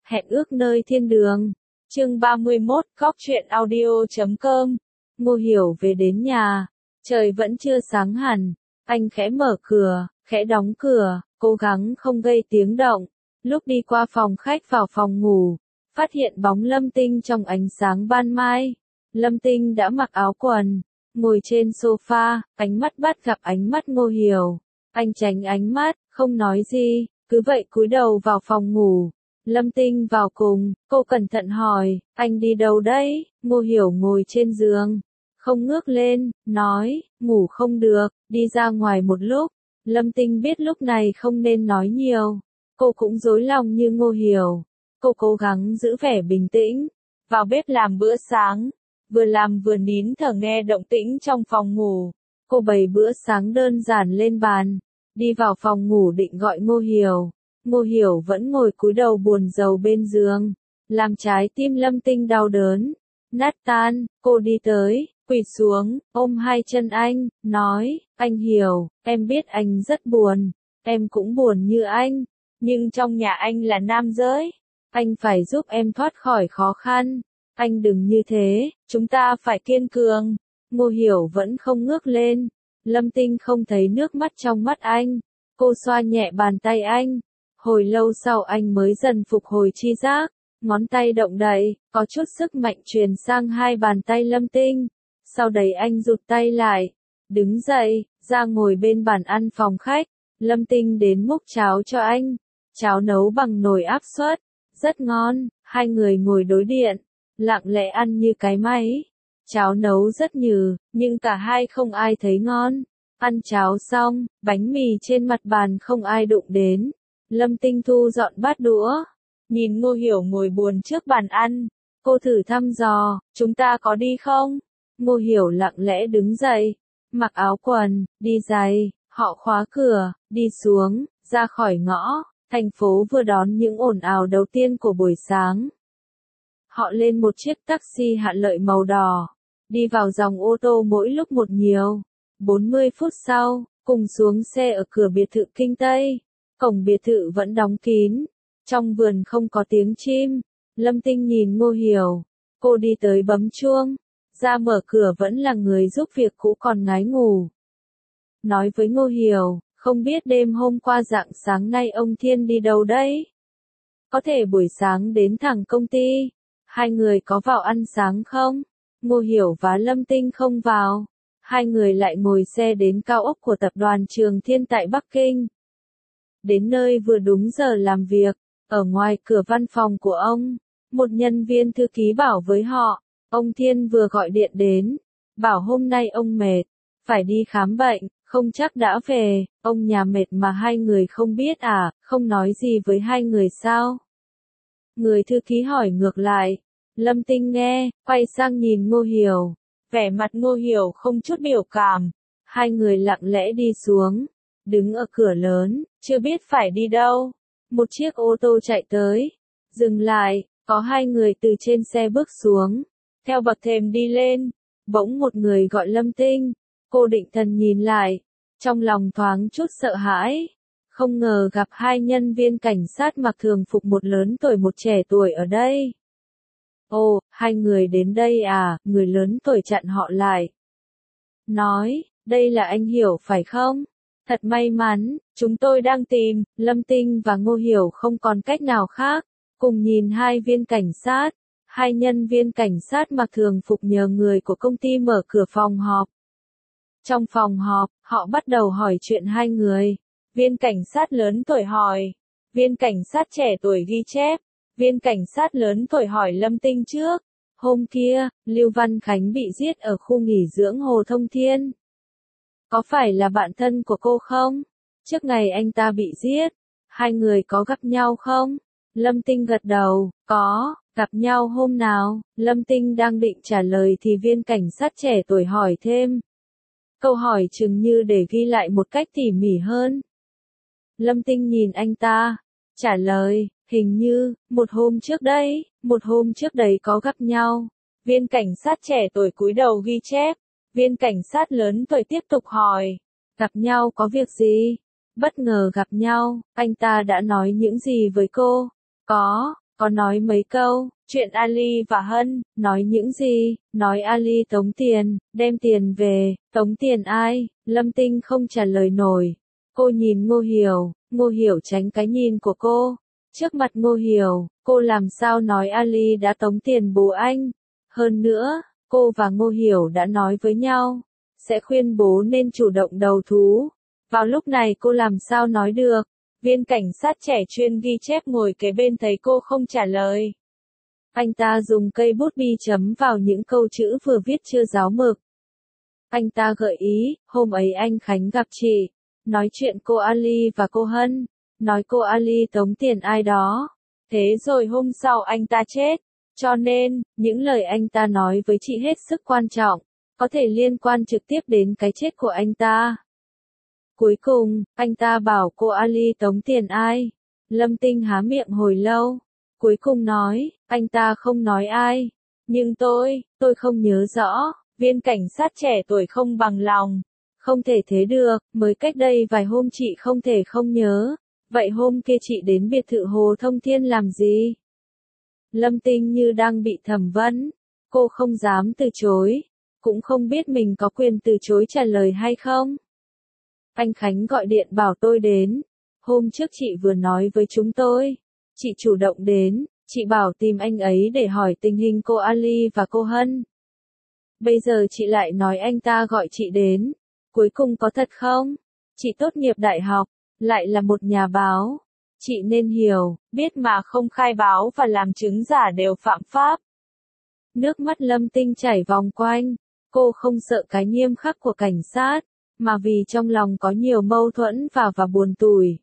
Hẹn ước nơi thiên đường. Chương 31, Góc truyện audio.com. Ngô Hiểu về đến nhà. Trời vẫn chưa sáng hẳn. Anh khẽ mở cửa, khẽ đóng cửa, cố gắng không gây tiếng động. Lúc đi qua phòng khách vào phòng ngủ, phát hiện bóng Lâm Tinh trong ánh sáng ban mai. Lâm Tinh đã mặc áo quần, ngồi trên sofa, ánh mắt bắt gặp ánh mắt Ngô Hiểu. Anh tránh ánh mắt, không nói gì, cứ vậy cúi đầu vào phòng ngủ. Lâm Tinh vào cùng, cô cẩn thận hỏi, anh đi đâu đấy? Ngô Hiểu ngồi trên giường, không ngước lên, nói, ngủ không được, đi ra ngoài một lúc. Lâm Tinh biết lúc này không nên nói nhiều, cô cũng rối lòng như Ngô Hiểu. Cô cố gắng giữ vẻ bình tĩnh, vào bếp làm bữa sáng, vừa làm vừa nín thở nghe động tĩnh trong phòng ngủ. Cô bày bữa sáng đơn giản lên bàn, đi vào phòng ngủ định gọi Ngô Hiểu. Ngô Hiểu vẫn ngồi cúi đầu buồn rầu bên giường, làm trái tim Lâm Tinh đau đớn, nát tan. Cô đi tới, quỳ xuống, ôm hai chân anh, nói, anh Hiểu, em biết anh rất buồn, em cũng buồn như anh, nhưng trong nhà anh là nam giới, anh phải giúp em thoát khỏi khó khăn, anh đừng như thế, chúng ta phải kiên cường. Ngô Hiểu vẫn không ngước lên, Lâm Tinh không thấy nước mắt trong mắt anh, cô xoa nhẹ bàn tay anh. Hồi lâu sau anh mới dần phục hồi tri giác, ngón tay động đậy, có chút sức mạnh truyền sang hai bàn tay Lâm Tinh. Sau đấy anh rụt tay lại, đứng dậy, ra ngồi bên bàn ăn phòng khách. Lâm Tinh đến múc cháo cho anh, cháo nấu bằng nồi áp suất, rất ngon. Hai người ngồi đối điện, lặng lẽ ăn như cái máy. Cháo nấu rất nhừ, nhưng cả hai không ai thấy ngon. Ăn cháo xong, bánh mì trên mặt bàn không ai đụng đến. Lâm Tinh thu dọn bát đũa, nhìn Ngô Hiểu ngồi buồn trước bàn ăn, cô thử thăm dò, chúng ta có đi không? Ngô Hiểu lặng lẽ đứng dậy, mặc áo quần, đi giày, họ khóa cửa, đi xuống, ra khỏi ngõ. Thành phố vừa đón những ồn ào đầu tiên của buổi sáng. Họ lên một chiếc taxi Hạ Lợi màu đỏ, đi vào dòng ô tô mỗi lúc một nhiều. 40 phút sau, cùng xuống xe ở cửa biệt thự Kinh Tây. Cổng biệt thự vẫn đóng kín, trong vườn không có tiếng chim. Lâm Tinh nhìn Ngô Hiểu, cô đi tới bấm chuông, ra mở cửa vẫn là người giúp việc cũ còn ngái ngủ. Nói với Ngô Hiểu, không biết đêm hôm qua rạng sáng nay ông Thiên đi đâu đấy? Có thể buổi sáng đến thẳng công ty, hai người có vào ăn sáng không? Ngô Hiểu và Lâm Tinh không vào, hai người lại ngồi xe đến cao ốc của tập đoàn Trường Thiên tại Bắc Kinh. Đến nơi vừa đúng giờ làm việc, ở ngoài cửa văn phòng của ông, một nhân viên thư ký bảo với họ, ông Thiên vừa gọi điện đến, bảo hôm nay ông mệt, phải đi khám bệnh, không chắc đã về. Ông nhà mệt mà hai người không biết à, không nói gì với hai người sao? Người thư ký hỏi ngược lại. Lâm Tinh nghe, quay sang nhìn Ngô Hiểu, vẻ mặt Ngô Hiểu không chút biểu cảm. Hai người lặng lẽ đi xuống, đứng ở cửa lớn, chưa biết phải đi đâu. Một chiếc ô tô chạy tới, dừng lại, có hai người từ trên xe bước xuống, theo bậc thềm đi lên. Bỗng một người gọi Lâm Tinh, cô định thần nhìn lại, trong lòng thoáng chút sợ hãi. Không ngờ gặp hai nhân viên cảnh sát mặc thường phục, một lớn tuổi một trẻ tuổi ở đây. Ồ, hai người đến đây à? Người lớn tuổi chặn họ lại, nói, đây là anh Hiểu phải không? Thật may mắn, chúng tôi đang tìm. Lâm Tinh và Ngô Hiểu không còn cách nào khác, cùng nhìn hai viên cảnh sát. Hai nhân viên cảnh sát mặc thường phục nhờ người của công ty mở cửa phòng họp. Trong phòng họp, họ bắt đầu hỏi chuyện hai người. Viên cảnh sát lớn tuổi hỏi, viên cảnh sát trẻ tuổi ghi chép. Viên cảnh sát lớn tuổi hỏi Lâm Tinh trước, hôm kia, Lưu Văn Khánh bị giết ở khu nghỉ dưỡng Hồ Thông Thiên. Có phải là bạn thân của cô không? Trước ngày anh ta bị giết, hai người có gặp nhau không? Lâm Tinh gật đầu, có, gặp nhau hôm nào? Lâm Tinh đang định trả lời thì viên cảnh sát trẻ tuổi hỏi thêm. Câu hỏi chừng như để ghi lại một cách tỉ mỉ hơn. Lâm Tinh nhìn anh ta, trả lời, hình như, một hôm trước đấy có gặp nhau. Viên cảnh sát trẻ tuổi cúi đầu ghi chép. Viên cảnh sát lớn tuổi tiếp tục hỏi, gặp nhau có việc gì? Bất ngờ gặp nhau, anh ta đã nói những gì với cô? Có, có nói mấy câu, chuyện Ali và Hân, nói những gì, nói Ali tống tiền, đem tiền về, tống tiền ai, Lâm Tinh không trả lời nổi. Cô nhìn Ngô Hiểu tránh cái nhìn của cô. Trước mặt Ngô Hiểu, cô làm sao nói Ali đã tống tiền bố anh. Hơn nữa, cô và Ngô Hiểu đã nói với nhau, sẽ khuyên bố nên chủ động đầu thú. Vào lúc này cô làm sao nói được. Viên cảnh sát trẻ chuyên ghi chép ngồi kế bên thấy cô không trả lời. Anh ta dùng cây bút bi chấm vào những câu chữ vừa viết chưa ráo mực. Anh ta gợi ý, hôm ấy anh Khánh gặp chị, nói chuyện cô Ali và cô Hân, nói cô Ali tống tiền ai đó. Thế rồi hôm sau anh ta chết. Cho nên, những lời anh ta nói với chị hết sức quan trọng, có thể liên quan trực tiếp đến cái chết của anh ta. Cuối cùng, anh ta bảo cô Ali tống tiền ai. Lâm Tinh há miệng hồi lâu. Cuối cùng nói, anh ta không nói ai. Nhưng tôi không nhớ rõ. Viên cảnh sát trẻ tuổi không bằng lòng. Không thể thế được, mới cách đây vài hôm chị không thể không nhớ. Vậy hôm kia chị đến biệt thự Hồ Thông Thiên làm gì? Lâm Tinh như đang bị thẩm vấn. Cô không dám từ chối. Cũng không biết mình có quyền từ chối trả lời hay không. Anh Khánh gọi điện bảo tôi đến. Hôm trước chị vừa nói với chúng tôi. Chị chủ động đến, chị bảo tìm anh ấy để hỏi tình hình cô Ali và cô Hân. Bây giờ chị lại nói anh ta gọi chị đến. Cuối cùng có thật không? Chị tốt nghiệp đại học, lại là một nhà báo. Chị nên hiểu, biết mà không khai báo và làm chứng giả đều phạm pháp. Nước mắt Lâm Tinh chảy vòng quanh. Cô không sợ cái nghiêm khắc của cảnh sát, mà vì trong lòng có nhiều mâu thuẫn và buồn tủi.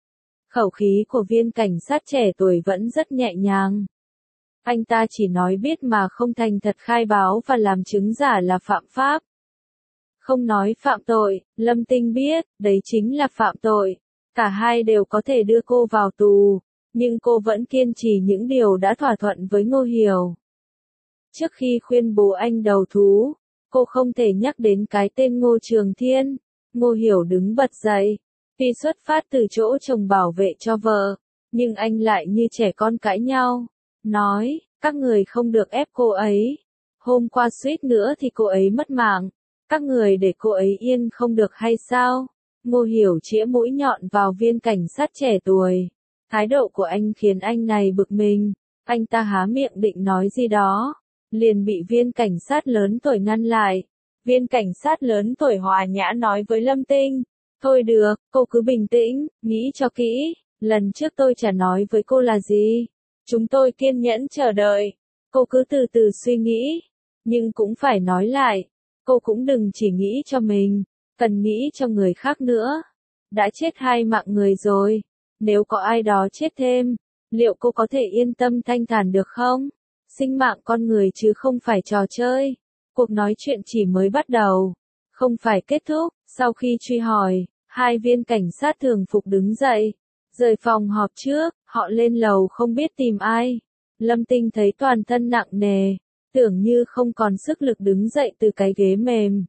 Khẩu khí của viên cảnh sát trẻ tuổi vẫn rất nhẹ nhàng. Anh ta chỉ nói biết mà không thành thật khai báo và làm chứng giả là phạm pháp. Không nói phạm tội, Lâm Tinh biết, đấy chính là phạm tội. Cả hai đều có thể đưa cô vào tù, nhưng cô vẫn kiên trì những điều đã thỏa thuận với Ngô Hiểu. Trước khi khuyên bố anh đầu thú, cô không thể nhắc đến cái tên Ngô Trường Thiên. Ngô Hiểu đứng bật dậy. Tuy xuất phát từ chỗ chồng bảo vệ cho vợ, nhưng anh lại như trẻ con cãi nhau. Nói, các người không được ép cô ấy. Hôm qua suýt nữa thì cô ấy mất mạng. Các người để cô ấy yên không được hay sao? Ngô Hiểu chĩa mũi nhọn vào viên cảnh sát trẻ tuổi. Thái độ của anh khiến anh này bực mình. Anh ta há miệng định nói gì đó, liền bị viên cảnh sát lớn tuổi ngăn lại. Viên cảnh sát lớn tuổi hòa nhã nói với Lâm Tinh. Thôi được, cô cứ bình tĩnh, nghĩ cho kỹ. Lần trước tôi chả nói với cô là gì. Chúng tôi kiên nhẫn chờ đợi. Cô cứ từ từ suy nghĩ. Nhưng cũng phải nói lại. Cô cũng đừng chỉ nghĩ cho mình, cần nghĩ cho người khác nữa. Đã chết 2 mạng người rồi. Nếu có ai đó chết thêm, liệu cô có thể yên tâm thanh thản được không? Sinh mạng con người chứ không phải trò chơi. Cuộc nói chuyện chỉ mới bắt đầu, không phải kết thúc. Sau khi truy hỏi, 2 viên cảnh sát thường phục đứng dậy, rời phòng họp trước, họ lên lầu không biết tìm ai. Lâm Tinh thấy toàn thân nặng nề, tưởng như không còn sức lực đứng dậy từ cái ghế mềm.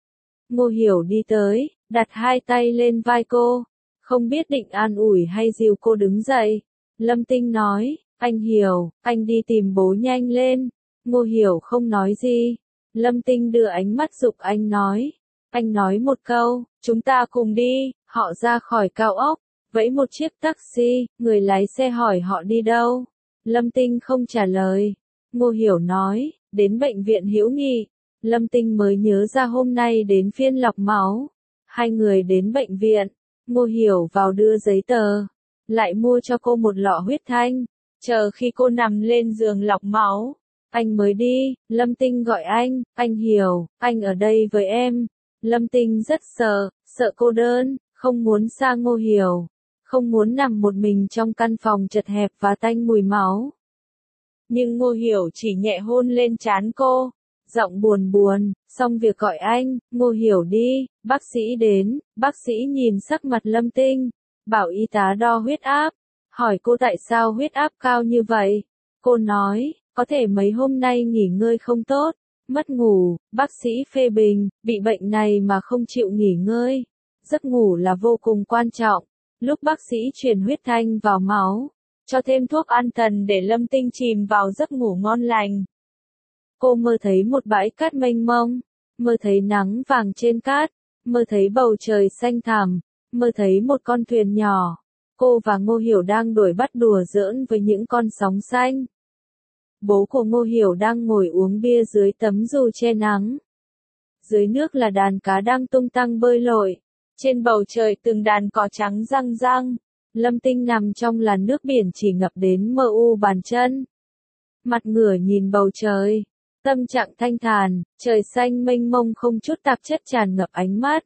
Ngô Hiểu đi tới, đặt 2 tay lên vai cô, không biết định an ủi hay dìu cô đứng dậy. Lâm Tinh nói, anh Hiểu, anh đi tìm bố nhanh lên. Ngô Hiểu không nói gì. Lâm Tinh đưa ánh mắt giục anh nói. Anh nói một câu, chúng ta cùng đi. Họ ra khỏi cao ốc, vẫy một chiếc taxi, người lái xe hỏi họ đi đâu. Lâm Tinh không trả lời. Ngô Hiểu nói, đến bệnh viện Hữu Nghị. Lâm Tinh mới nhớ ra hôm nay đến phiên lọc máu. 2 người đến bệnh viện. Ngô Hiểu vào đưa giấy tờ, lại mua cho cô một lọ huyết thanh. Chờ khi cô nằm lên giường lọc máu, anh mới đi. Lâm Tinh gọi anh Hiểu, anh ở đây với em. Lâm Tinh rất sợ cô đơn, không muốn xa Ngô Hiểu, không muốn nằm một mình trong căn phòng chật hẹp và tanh mùi máu. Nhưng Ngô Hiểu chỉ nhẹ hôn lên trán cô, giọng buồn buồn, xong việc gọi anh, Ngô Hiểu đi, bác sĩ đến. Bác sĩ nhìn sắc mặt Lâm Tinh, bảo y tá đo huyết áp, hỏi cô tại sao huyết áp cao như vậy. Cô nói, có thể mấy hôm nay nghỉ ngơi không tốt, mất ngủ. Bác sĩ phê bình, bị bệnh này mà không chịu nghỉ ngơi. Giấc ngủ là vô cùng quan trọng. Lúc bác sĩ truyền huyết thanh vào máu, cho thêm thuốc an thần để Lâm Tinh chìm vào giấc ngủ ngon lành. Cô mơ thấy một bãi cát mênh mông, mơ thấy nắng vàng trên cát, mơ thấy bầu trời xanh thẳm, mơ thấy một con thuyền nhỏ. Cô và Ngô Hiểu đang đuổi bắt đùa giỡn với những con sóng xanh. Bố của Ngô Hiểu đang ngồi uống bia dưới tấm dù che nắng. Dưới nước là đàn cá đang tung tăng bơi lội. Trên bầu trời từng đàn cò trắng răng răng. Lâm Tinh nằm trong làn nước biển chỉ ngập đến mờ u bàn chân. Mặt ngửa nhìn bầu trời. Tâm trạng thanh thản, trời xanh mênh mông không chút tạp chất tràn ngập ánh mắt.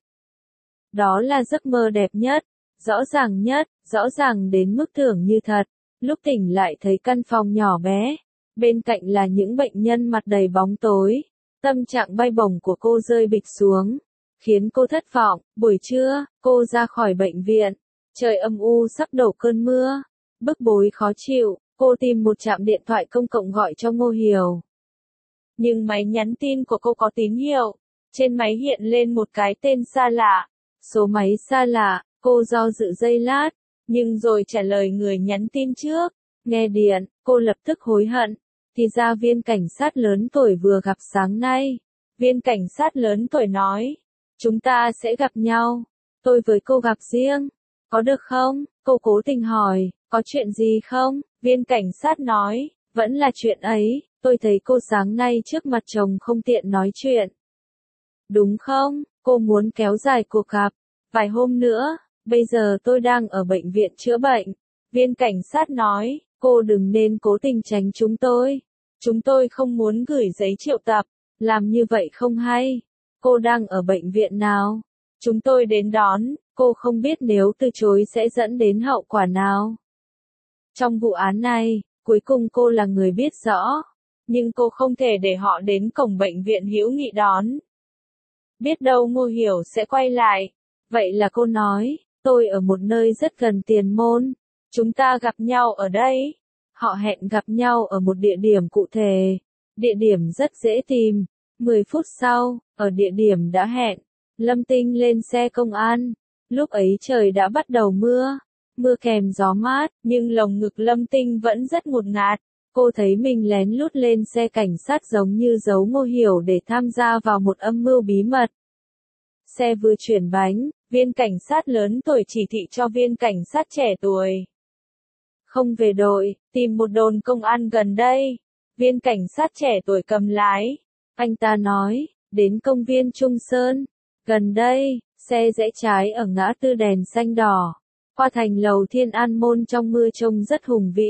Đó là giấc mơ đẹp nhất, rõ ràng nhất, rõ ràng đến mức tưởng như thật. Lúc tỉnh lại thấy căn phòng nhỏ bé, bên cạnh là những bệnh nhân mặt đầy bóng tối. Tâm trạng bay bổng của cô rơi bịch xuống, khiến cô thất vọng. Buổi trưa, cô ra khỏi bệnh viện. Trời âm u sắp đổ cơn mưa. Bức bối khó chịu, cô tìm một trạm điện thoại công cộng gọi cho Ngô Hiểu. Nhưng máy nhắn tin của cô có tín hiệu. Trên máy hiện lên một cái tên xa lạ. Số máy xa lạ, cô do dự giây lát, nhưng rồi trả lời người nhắn tin trước. Nghe điện, cô lập tức hối hận. Thì ra viên cảnh sát lớn tuổi vừa gặp sáng nay. Viên cảnh sát lớn tuổi nói, chúng ta sẽ gặp nhau. Tôi với cô gặp riêng. Có được không? Cô cố tình hỏi, có chuyện gì không? Viên cảnh sát nói, vẫn là chuyện ấy. Tôi thấy cô sáng nay trước mặt chồng không tiện nói chuyện. Đúng không? Cô muốn kéo dài cuộc gặp. Vài hôm nữa, bây giờ tôi đang ở bệnh viện chữa bệnh. Viên cảnh sát nói, cô đừng nên cố tình tránh chúng tôi. Chúng tôi không muốn gửi giấy triệu tập. Làm như vậy không hay. Cô đang ở bệnh viện nào? Chúng tôi đến đón. Cô không biết nếu từ chối sẽ dẫn đến hậu quả nào. Trong vụ án này, cuối cùng cô là người biết rõ. Nhưng cô không thể để họ đến cổng bệnh viện hữu nghị đón. Biết đâu Ngô Hiểu sẽ quay lại. Vậy là cô nói, tôi ở một nơi rất gần Tiền Môn. Chúng ta gặp nhau ở đây. Họ hẹn gặp nhau ở một địa điểm cụ thể. Địa điểm rất dễ tìm. 10 phút sau, ở địa điểm đã hẹn, Lâm Tinh lên xe công an. Lúc ấy trời đã bắt đầu mưa. Mưa kèm gió mát, nhưng lồng ngực Lâm Tinh vẫn rất ngột ngạt. Cô thấy mình lén lút lên xe cảnh sát giống như giấu Ngô Hiểu để tham gia vào một âm mưu bí mật. Xe vừa chuyển bánh, viên cảnh sát lớn tuổi chỉ thị cho viên cảnh sát trẻ tuổi. Không về đội, tìm một đồn công an gần đây. Viên cảnh sát trẻ tuổi cầm lái. Anh ta nói, đến công viên Trung Sơn. Gần đây, xe rẽ trái ở ngã tư đèn xanh đỏ. Qua thành lầu Thiên An Môn trong mưa trông rất hùng vĩ.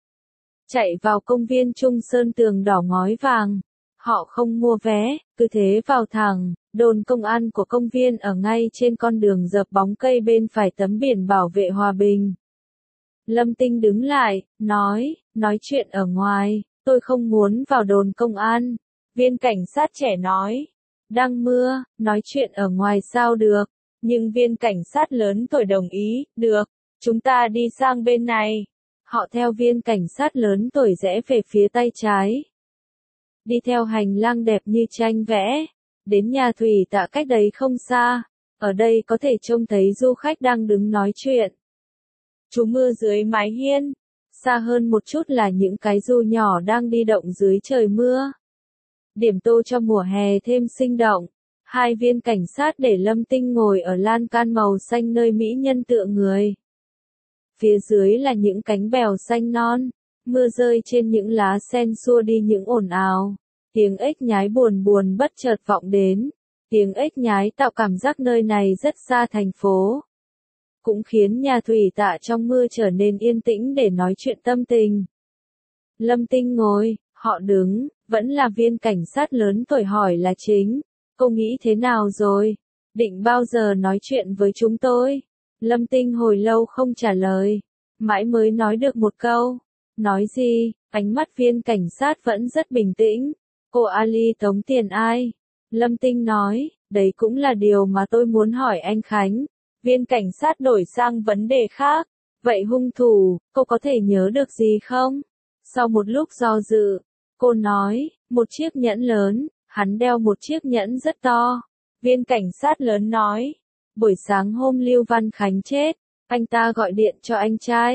Chạy vào công viên Trung Sơn tường đỏ ngói vàng. Họ không mua vé, cứ thế vào thẳng. Đồn công an của công viên ở ngay trên con đường dợp bóng cây bên phải tấm biển bảo vệ hòa bình. Lâm Tinh đứng lại, nói chuyện ở ngoài, tôi không muốn vào đồn công an. Viên cảnh sát trẻ nói, đang mưa, nói chuyện ở ngoài sao được. Nhưng viên cảnh sát lớn tuổi đồng ý, được, chúng ta đi sang bên này. Họ theo viên cảnh sát lớn tuổi rẽ về phía tay trái. Đi theo hành lang đẹp như tranh vẽ. Đến nhà thủy tạ cách đấy không xa. Ở đây có thể trông thấy du khách đang đứng nói chuyện. Trú mưa dưới mái hiên. Xa hơn một chút là những cái dù nhỏ đang đi động dưới trời mưa. Điểm tô cho mùa hè thêm sinh động. Hai viên cảnh sát để Lâm Tinh ngồi ở lan can màu xanh nơi mỹ nhân tựa người. Phía dưới là những cánh bèo xanh non. Mưa rơi trên những lá sen xua đi những ồn ào. Tiếng ếch nhái buồn buồn bất chợt vọng đến. Tiếng ếch nhái tạo cảm giác nơi này rất xa thành phố. Cũng khiến nhà thủy tạ trong mưa trở nên yên tĩnh để nói chuyện tâm tình. Lâm Tinh ngồi, họ đứng, vẫn là viên cảnh sát lớn tuổi hỏi là chính. Cô nghĩ thế nào rồi? Định bao giờ nói chuyện với chúng tôi? Lâm Tinh hồi lâu không trả lời. Mãi mới nói được một câu. Nói gì? Ánh mắt viên cảnh sát vẫn rất bình tĩnh. Cô Ali tống tiền ai? Lâm Tinh nói, đấy cũng là điều mà tôi muốn hỏi anh Khánh. Viên cảnh sát đổi sang vấn đề khác. Vậy hung thủ, cô có thể nhớ được gì không? Sau một lúc do dự, cô nói, một chiếc nhẫn lớn, hắn đeo một chiếc nhẫn rất to. Viên cảnh sát lớn nói, buổi sáng hôm Lưu Văn Khánh chết, anh ta gọi điện cho anh trai.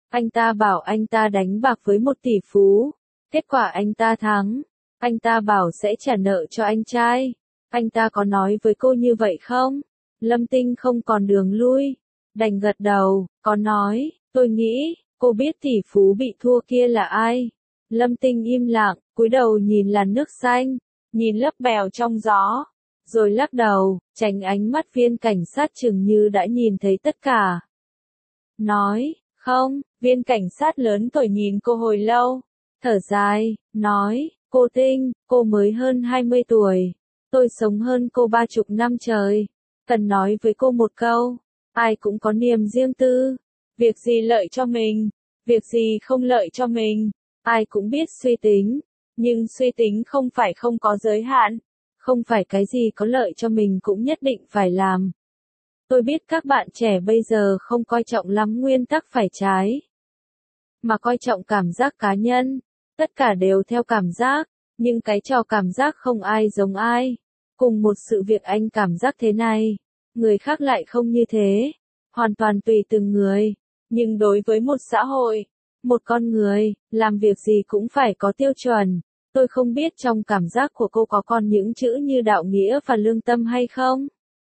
Anh ta bảo anh ta đánh bạc với một tỷ phú. Kết quả anh ta thắng. Anh ta bảo sẽ trả nợ cho anh trai. Anh ta có nói với cô như vậy không? Lâm Tinh không còn đường lui. Đành gật đầu, có nói, tôi nghĩ, cô biết tỷ phú bị thua kia là ai. Lâm Tinh im lặng, cúi đầu nhìn làn nước xanh, nhìn lớp bèo trong gió. Rồi lắc đầu, tránh ánh mắt viên cảnh sát chừng như đã nhìn thấy tất cả. Nói, không, viên cảnh sát lớn tuổi nhìn cô hồi lâu. Thở dài, nói, cô Tinh, cô mới hơn 20 tuổi. Tôi sống hơn cô 30 năm trời. Cần nói với cô một câu, ai cũng có niềm riêng tư. Việc gì lợi cho mình, việc gì không lợi cho mình, ai cũng biết suy tính. Nhưng suy tính không phải không có giới hạn. Không phải cái gì có lợi cho mình cũng nhất định phải làm. Tôi biết các bạn trẻ bây giờ không coi trọng lắm nguyên tắc phải trái, mà coi trọng cảm giác cá nhân. Tất cả đều theo cảm giác, nhưng cái trò cảm giác không ai giống ai. Cùng một sự việc anh cảm giác thế này, người khác lại không như thế. Hoàn toàn tùy từng người. Nhưng đối với một xã hội, một con người, làm việc gì cũng phải có tiêu chuẩn. Tôi không biết trong cảm giác của cô có còn những chữ như đạo nghĩa và lương tâm hay không?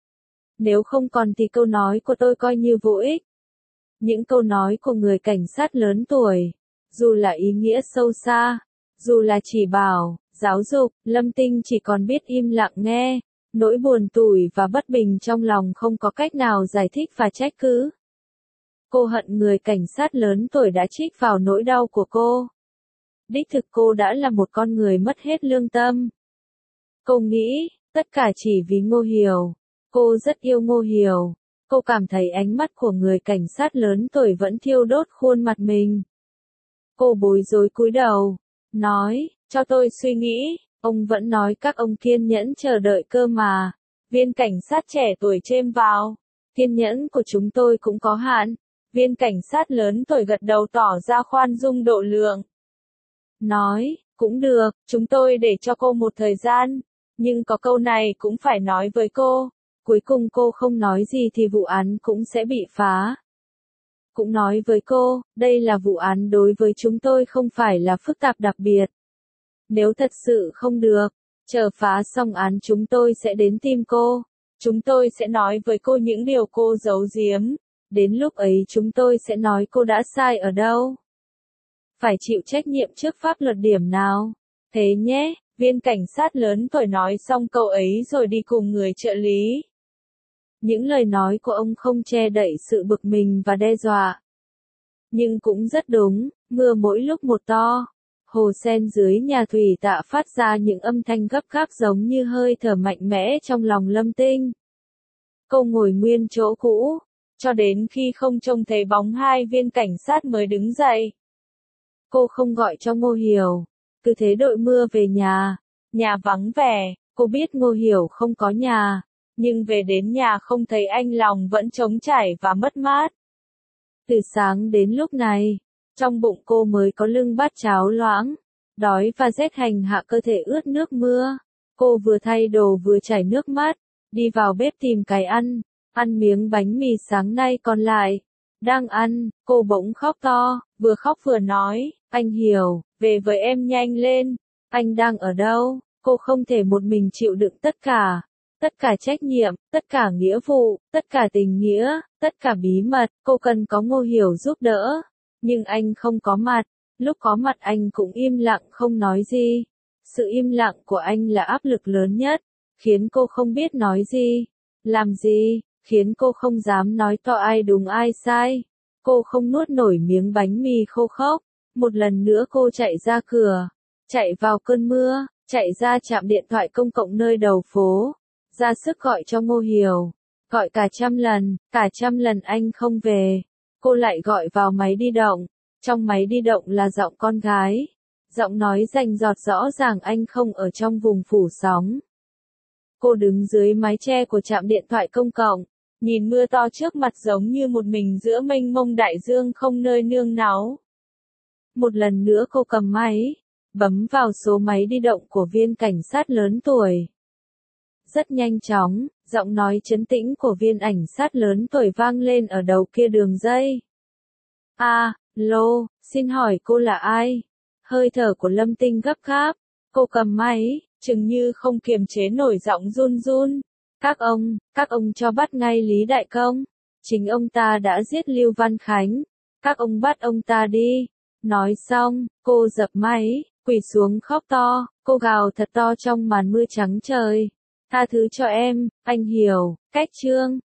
Nếu không còn thì câu nói của tôi coi như vô ích. Những câu nói của người cảnh sát lớn tuổi, dù là ý nghĩa sâu xa, dù là chỉ bảo, giáo dục, Lâm Tinh chỉ còn biết im lặng nghe. Nỗi buồn tủi và bất bình trong lòng không có cách nào giải thích và trách cứ. Cô hận người cảnh sát lớn tuổi đã trích vào nỗi đau của cô. Đích thực cô đã là một con người mất hết lương tâm. Cô nghĩ, tất cả chỉ vì Ngô Hiểu. Cô rất yêu Ngô Hiểu. Cô cảm thấy ánh mắt của người cảnh sát lớn tuổi vẫn thiêu đốt khuôn mặt mình. Cô bối rối cúi đầu, nói, cho tôi suy nghĩ. Ông vẫn nói các ông kiên nhẫn chờ đợi cơ mà. Viên cảnh sát trẻ tuổi chêm vào. Kiên nhẫn của chúng tôi cũng có hạn. Viên cảnh sát lớn tuổi gật đầu tỏ ra khoan dung độ lượng. Nói, cũng được, chúng tôi để cho cô một thời gian. Nhưng có câu này cũng phải nói với cô. Cuối cùng cô không nói gì thì vụ án cũng sẽ bị phá. Cũng nói với cô, đây là vụ án đối với chúng tôi không phải là phức tạp đặc biệt. Nếu thật sự không được, chờ phá xong án chúng tôi sẽ đến tìm cô. Chúng tôi sẽ nói với cô những điều cô giấu giếm. Đến lúc ấy chúng tôi sẽ nói cô đã sai ở đâu. Phải chịu trách nhiệm trước pháp luật điểm nào. Thế nhé, viên cảnh sát lớn tuổi nói xong câu ấy rồi đi cùng người trợ lý. Những lời nói của ông không che đậy sự bực mình và đe dọa. Nhưng cũng rất đúng, mưa mỗi lúc một to. Hồ sen dưới nhà thủy tạ phát ra những âm thanh gấp gáp giống như hơi thở mạnh mẽ trong lòng Lâm Tinh. Cô ngồi nguyên chỗ cũ, cho đến khi không trông thấy bóng hai viên cảnh sát mới đứng dậy. Cô không gọi cho Ngô Hiểu, cứ thế đội mưa về nhà. Nhà vắng vẻ, cô biết Ngô Hiểu không có nhà, nhưng về đến nhà không thấy anh lòng vẫn trống trải và mất mát. Từ sáng đến lúc này, trong bụng cô mới có lưng bát cháo loãng, đói và rét hành hạ cơ thể ướt nước mưa. Cô vừa thay đồ vừa chảy nước mắt, đi vào bếp tìm cái ăn miếng bánh mì sáng nay còn lại. Đang ăn, cô bỗng khóc to, vừa khóc vừa nói, anh Hiểu, về với em nhanh lên, anh đang ở đâu? Cô không thể một mình chịu đựng tất cả trách nhiệm, tất cả nghĩa vụ, tất cả tình nghĩa, tất cả bí mật, cô cần có Ngô Hiểu giúp đỡ. Nhưng anh không có mặt, lúc có mặt anh cũng im lặng không nói gì. Sự im lặng của anh là áp lực lớn nhất, khiến cô không biết nói gì, làm gì, khiến cô không dám nói to ai đúng ai sai. Cô không nuốt nổi miếng bánh mì khô khốc. Một lần nữa cô chạy ra cửa, chạy vào cơn mưa, chạy ra trạm điện thoại công cộng nơi đầu phố, ra sức gọi cho Ngô Hiểu, gọi cả trăm lần anh không về. Cô lại gọi vào máy đi động, trong máy đi động là giọng con gái, giọng nói rành rọt rõ ràng anh không ở trong vùng phủ sóng. Cô đứng dưới mái che của trạm điện thoại công cộng, nhìn mưa to trước mặt giống như một mình giữa mênh mông đại dương không nơi nương náu. Một lần nữa cô cầm máy, bấm vào số máy đi động của viên cảnh sát lớn tuổi. Rất nhanh chóng, giọng nói trấn tĩnh của viên ảnh sát lớn tuổi vang lên ở đầu kia đường dây. Lô, xin hỏi cô là ai? Hơi thở của Lâm Tinh gấp gáp. Cô cầm máy, chừng như không kiềm chế nổi giọng run run. Các ông cho bắt ngay Lý Đại Công. Chính ông ta đã giết Lưu Văn Khánh. Các ông bắt ông ta đi. Nói xong, cô dập máy, quỳ xuống khóc to, cô gào thật to trong màn mưa trắng trời. Tha thứ cho em, anh hiểu, cách chương.